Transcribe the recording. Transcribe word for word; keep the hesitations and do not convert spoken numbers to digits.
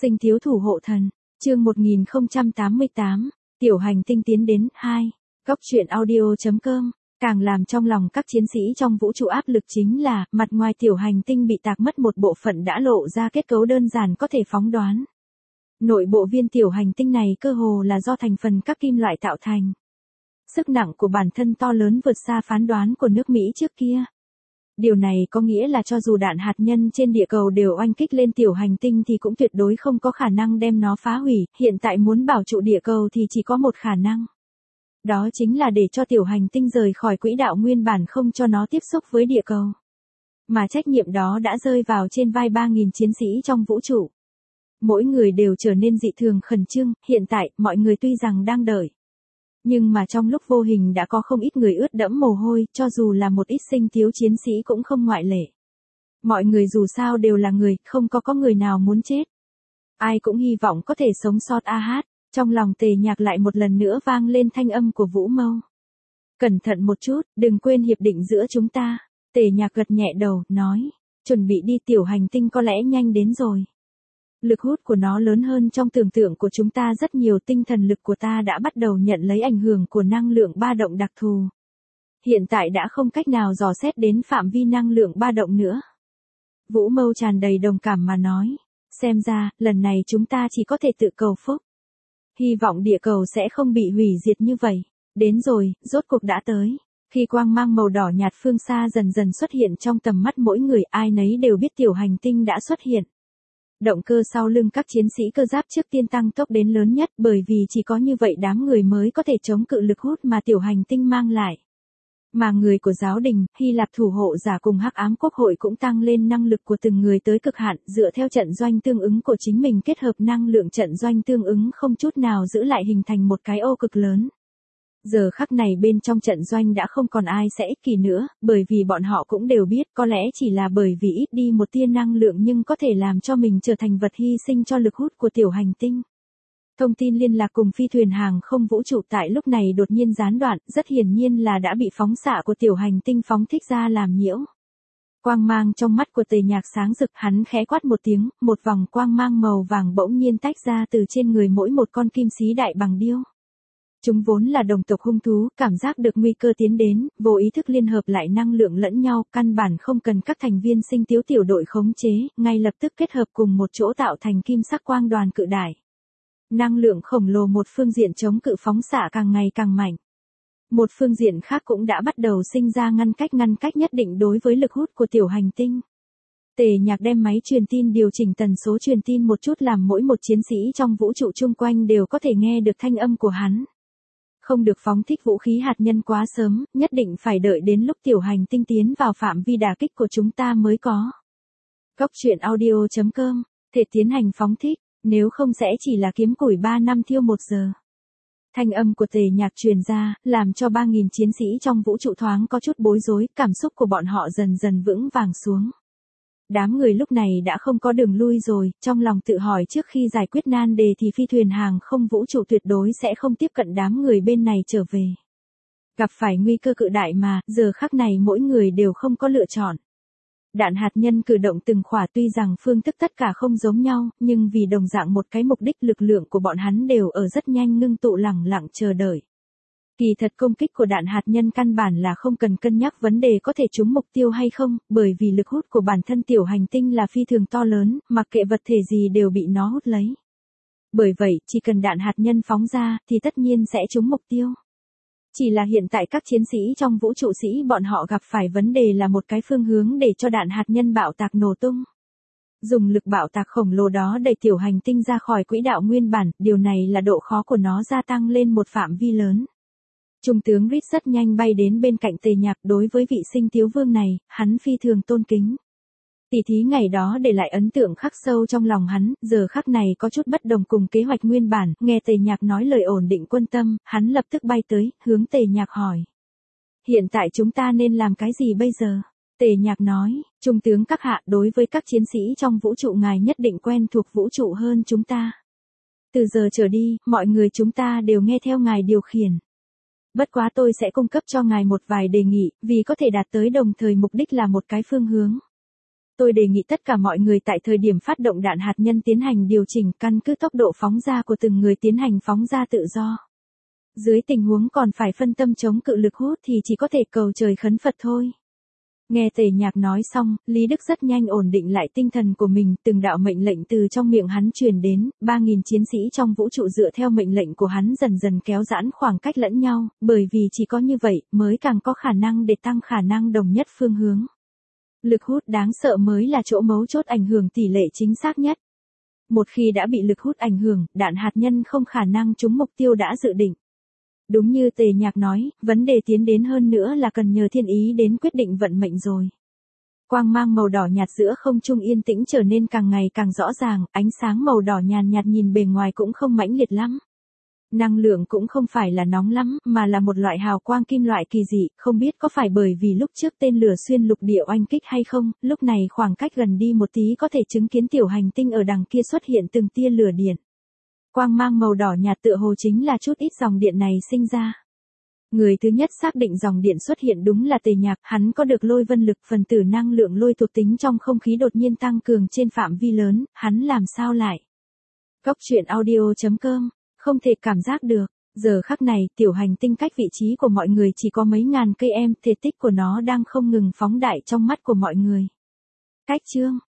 Sinh thiếu thủ hộ thần, chương một nghìn không trăm tám mươi tám, tiểu hành tinh tiến đến, hai. Góc truyện audio.com, càng làm trong lòng các chiến sĩ trong vũ trụ áp lực chính là, mặt ngoài tiểu hành tinh bị tạc mất một bộ phận đã lộ ra kết cấu đơn giản có thể phóng đoán. Nội bộ viên tiểu hành tinh này cơ hồ là do thành phần các kim loại tạo thành. Sức nặng của bản thân to lớn vượt xa phán đoán của nước Mỹ trước kia. Điều này có nghĩa là cho dù đạn hạt nhân trên địa cầu đều oanh kích lên tiểu hành tinh thì cũng tuyệt đối không có khả năng đem nó phá hủy, hiện tại muốn bảo trụ địa cầu thì chỉ có một khả năng. Đó chính là để cho tiểu hành tinh rời khỏi quỹ đạo nguyên bản không cho nó tiếp xúc với địa cầu. Mà trách nhiệm đó đã rơi vào trên vai ba nghìn chiến sĩ trong vũ trụ. Mỗi người đều trở nên dị thường khẩn trương, hiện tại mọi người tuy rằng đang đợi. Nhưng mà trong lúc vô hình đã có không ít người ướt đẫm mồ hôi, cho dù là một ít sinh thiếu chiến sĩ cũng không ngoại lệ. Mọi người dù sao đều là người, không có có người nào muốn chết. Ai cũng hy vọng có thể sống sót a hát, trong lòng Tề Nhạc lại một lần nữa vang lên thanh âm của Vũ Mâu. Cẩn thận một chút, đừng quên hiệp định giữa chúng ta. Tề Nhạc gật nhẹ đầu, nói, chuẩn bị đi, tiểu hành tinh có lẽ nhanh đến rồi. Lực hút của nó lớn hơn trong tưởng tượng của chúng ta rất nhiều, tinh thần lực của ta đã bắt đầu nhận lấy ảnh hưởng của năng lượng ba động đặc thù. Hiện tại đã không cách nào dò xét đến phạm vi năng lượng ba động nữa. Vũ Mâu tràn đầy đồng cảm mà nói, xem ra, lần này chúng ta chỉ có thể tự cầu phúc. Hy vọng địa cầu sẽ không bị hủy diệt như vậy. Đến rồi, rốt cuộc đã tới. Khi quang mang màu đỏ nhạt phương xa dần dần xuất hiện trong tầm mắt mỗi người, ai nấy đều biết tiểu hành tinh đã xuất hiện. Động cơ sau lưng các chiến sĩ cơ giáp trước tiên tăng tốc đến lớn nhất, bởi vì chỉ có như vậy đám người mới có thể chống cự lực hút mà tiểu hành tinh mang lại. Mà người của giáo đình, Hy Lạp thủ hộ giả cùng Hắc ám quốc hội cũng tăng lên năng lực của từng người tới cực hạn, dựa theo trận doanh tương ứng của chính mình kết hợp năng lượng trận doanh tương ứng không chút nào giữ lại hình thành một cái ô cực lớn. Giờ khắc này bên trong trận doanh đã không còn ai sẽ ích kỷ nữa, bởi vì bọn họ cũng đều biết có lẽ chỉ là bởi vì ít đi một tia năng lượng nhưng có thể làm cho mình trở thành vật hy sinh cho lực hút của tiểu hành tinh. Thông tin liên lạc cùng phi thuyền hàng không vũ trụ tại lúc này đột nhiên gián đoạn, rất hiển nhiên là đã bị phóng xạ của tiểu hành tinh phóng thích ra làm nhiễu. Quang mang trong mắt của Tề Nhạc sáng rực, hắn khẽ quát một tiếng, một vòng quang mang màu vàng bỗng nhiên tách ra từ trên người mỗi một con kim sĩ đại bằng điêu. Chúng vốn là đồng tộc hung thú, cảm giác được nguy cơ tiến đến, vô ý thức liên hợp lại năng lượng lẫn nhau, căn bản không cần các thành viên sinh tiếu tiểu đội khống chế, ngay lập tức kết hợp cùng một chỗ tạo thành kim sắc quang đoàn cự đại. Năng lượng khổng lồ một phương diện chống cự phóng xạ càng ngày càng mạnh. Một phương diện khác cũng đã bắt đầu sinh ra ngăn cách ngăn cách nhất định đối với lực hút của tiểu hành tinh. Tề Nhạc đem máy truyền tin điều chỉnh tần số truyền tin một chút làm mỗi một chiến sĩ trong vũ trụ chung quanh đều có thể nghe được thanh âm của hắn. Không được phóng thích vũ khí hạt nhân quá sớm, nhất định phải đợi đến lúc tiểu hành tinh tiến vào phạm vi đả kích của chúng ta mới có. Góc truyện audio.com, thể tiến hành phóng thích, nếu không sẽ chỉ là kiếm củi ba năm thiêu một giờ. Thanh âm của Tề Nhạc truyền ra, làm cho ba nghìn chiến sĩ trong vũ trụ thoáng có chút bối rối, cảm xúc của bọn họ dần dần vững vàng xuống. Đám người lúc này đã không có đường lui rồi, trong lòng tự hỏi trước khi giải quyết nan đề thì phi thuyền hàng không vũ trụ tuyệt đối sẽ không tiếp cận đám người bên này trở về. Gặp phải nguy cơ cự đại mà, giờ khắc này mỗi người đều không có lựa chọn. Đạn hạt nhân cử động từng khỏa tuy rằng phương thức tất cả không giống nhau, nhưng vì đồng dạng một cái mục đích lực lượng của bọn hắn đều ở rất nhanh ngưng tụ lẳng lặng chờ đợi. Kỳ thật công kích của đạn hạt nhân căn bản là không cần cân nhắc vấn đề có thể trúng mục tiêu hay không, bởi vì lực hút của bản thân tiểu hành tinh là phi thường to lớn, mặc kệ vật thể gì đều bị nó hút lấy. Bởi vậy, chỉ cần đạn hạt nhân phóng ra, thì tất nhiên sẽ trúng mục tiêu. Chỉ là hiện tại các chiến sĩ trong vũ trụ sĩ bọn họ gặp phải vấn đề là một cái phương hướng để cho đạn hạt nhân bạo tạc nổ tung. Dùng lực bạo tạc khổng lồ đó đẩy tiểu hành tinh ra khỏi quỹ đạo nguyên bản, điều này là độ khó của nó gia tăng lên một phạm vi lớn. Trung tướng Reed rất nhanh bay đến bên cạnh Tề Nhạc, đối với vị sinh thiếu vương này, hắn phi thường tôn kính. Tỷ thí ngày đó để lại ấn tượng khắc sâu trong lòng hắn, giờ khắc này có chút bất đồng cùng kế hoạch nguyên bản, nghe Tề Nhạc nói lời ổn định quân tâm, hắn lập tức bay tới, hướng Tề Nhạc hỏi. Hiện tại chúng ta nên làm cái gì bây giờ? Tề Nhạc nói, Trung tướng các hạ, đối với các chiến sĩ trong vũ trụ ngài nhất định quen thuộc vũ trụ hơn chúng ta. Từ giờ trở đi, mọi người chúng ta đều nghe theo ngài điều khiển. Bất quá tôi sẽ cung cấp cho ngài một vài đề nghị, vì có thể đạt tới đồng thời mục đích là một cái phương hướng. Tôi đề nghị tất cả mọi người tại thời điểm phát động đạn hạt nhân tiến hành điều chỉnh căn cứ tốc độ phóng ra của từng người tiến hành phóng ra tự do. Dưới tình huống còn phải phân tâm chống cự lực hút thì chỉ có thể cầu trời khấn Phật thôi. Nghe Tề Nhạc nói xong, Lý Đức rất nhanh ổn định lại tinh thần của mình, từng đạo mệnh lệnh từ trong miệng hắn truyền đến, ba nghìn chiến sĩ trong vũ trụ dựa theo mệnh lệnh của hắn dần dần kéo giãn khoảng cách lẫn nhau, bởi vì chỉ có như vậy mới càng có khả năng để tăng khả năng đồng nhất phương hướng. Lực hút đáng sợ mới là chỗ mấu chốt ảnh hưởng tỷ lệ chính xác nhất. Một khi đã bị lực hút ảnh hưởng, đạn hạt nhân không khả năng trúng mục tiêu đã dự định. Đúng như Tề Nhạc nói, vấn đề tiến đến hơn nữa là cần nhờ thiên ý đến quyết định vận mệnh rồi. Quang mang màu đỏ nhạt giữa không trung yên tĩnh trở nên càng ngày càng rõ ràng, ánh sáng màu đỏ nhàn nhạt nhìn bề ngoài cũng không mãnh liệt lắm. Năng lượng cũng không phải là nóng lắm, mà là một loại hào quang kim loại kỳ dị, không biết có phải bởi vì lúc trước tên lửa xuyên lục địa oanh kích hay không, lúc này khoảng cách gần đi một tí có thể chứng kiến tiểu hành tinh ở đằng kia xuất hiện từng tia lửa điện. Quang mang màu đỏ nhạt tựa hồ chính là chút ít dòng điện này sinh ra. Người thứ nhất xác định dòng điện xuất hiện đúng là Tề Nhạc, hắn có được lôi vân lực, phần tử năng lượng lôi thuộc tính trong không khí đột nhiên tăng cường trên phạm vi lớn, hắn làm sao lại? Góc truyện audio chấm com, không thể cảm giác được, giờ khắc này tiểu hành tinh cách vị trí của mọi người chỉ có mấy ngàn cây em, thể tích của nó đang không ngừng phóng đại trong mắt của mọi người. Cách chương